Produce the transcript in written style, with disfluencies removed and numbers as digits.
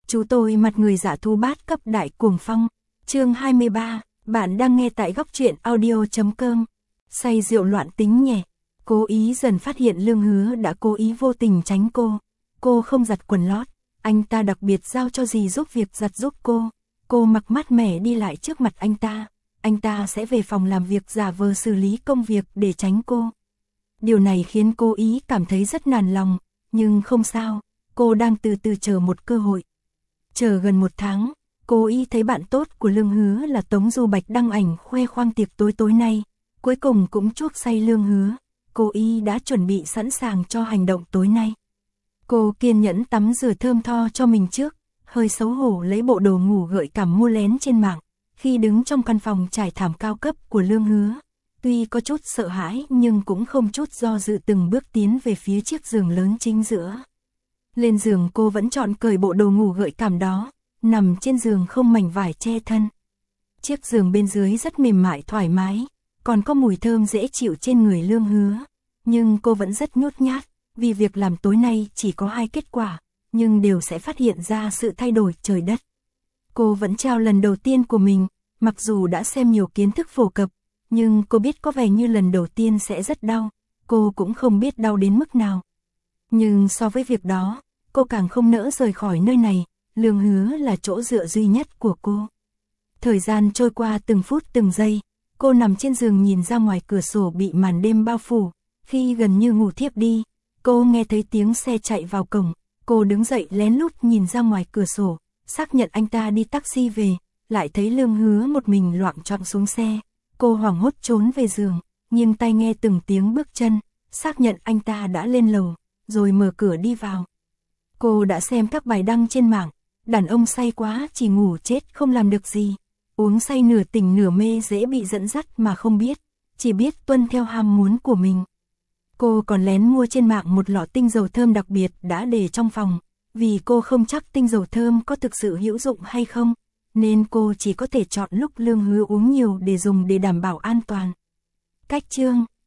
Chú tôi mặt người dạ thú bát cấp đại cuồng phong. Chương 23, bạn đang nghe tại góc truyện audio.com. Say rượu loạn tính nhẹ. Cố Ý dần phát hiện Lương Hứa đã cố ý vô tình tránh cô. Cô không giặt quần lót, anh ta đặc biệt giao cho dì giúp việc giặt giúp cô. Cô mặc mát mẻ đi lại trước mặt anh ta sẽ về phòng làm việc giả vờ xử lý công việc để tránh cô. Điều này khiến Cố Ý cảm thấy rất nản lòng, nhưng không sao, cô đang từ từ chờ một cơ hội. Chờ gần 1 tháng, Cố Ý thấy bạn tốt của Lương Hứa là Tống Du Bạch đăng ảnh khoe khoang tiệc tối nay, cuối cùng cũng chuốc say Lương Hứa. Cố Ý đã chuẩn bị sẵn sàng cho hành động tối nay. Cô kiên nhẫn tắm rửa thơm tho cho mình trước, hơi xấu hổ lấy bộ đồ ngủ gợi cảm mua lén trên mạng. Khi đứng trong căn phòng trải thảm cao cấp của Lương Hứa, tuy có chút sợ hãi nhưng cũng không chút do dự từng bước tiến về phía chiếc giường lớn chính giữa. Lên giường cô vẫn chọn cởi bộ đồ ngủ gợi cảm đó, nằm trên giường không mảnh vải che thân. Chiếc giường bên dưới rất mềm mại thoải mái, còn có mùi thơm dễ chịu trên người Lương Hứa. Nhưng cô vẫn rất nhút nhát, vì việc làm tối nay chỉ có 2 kết quả, nhưng đều sẽ phát hiện ra sự thay đổi trời đất. Cô vẫn trao lần đầu tiên của mình, mặc dù đã xem nhiều kiến thức phổ cập, nhưng cô biết có vẻ như lần đầu tiên sẽ rất đau, cô cũng không biết đau đến mức nào. Nhưng so với việc đó, cô càng không nỡ rời khỏi nơi này, Lương Hứa là chỗ dựa duy nhất của cô. Thời gian trôi qua từng phút từng giây, cô nằm trên giường nhìn ra ngoài cửa sổ bị màn đêm bao phủ, khi gần như ngủ thiếp đi, cô nghe thấy tiếng xe chạy vào cổng, cô đứng dậy lén lút nhìn ra ngoài cửa sổ, xác nhận anh ta đi taxi về, lại thấy Lương Hứa một mình loạng choạng xuống xe. Cô hoảng hốt trốn về giường, nghiêng tai nghe từng tiếng bước chân, xác nhận anh ta đã lên lầu, rồi mở cửa đi vào. Cô đã xem các bài đăng trên mạng, đàn ông say quá chỉ ngủ chết không làm được gì, uống say nửa tỉnh nửa mê dễ bị dẫn dắt mà không biết, chỉ biết tuân theo ham muốn của mình. Cô còn lén mua trên mạng một lọ tinh dầu thơm đặc biệt đã để trong phòng, vì cô không chắc tinh dầu thơm có thực sự hữu dụng hay không, nên cô chỉ có thể chọn lúc Lương Hứa uống nhiều để dùng để đảm bảo an toàn. Cách chương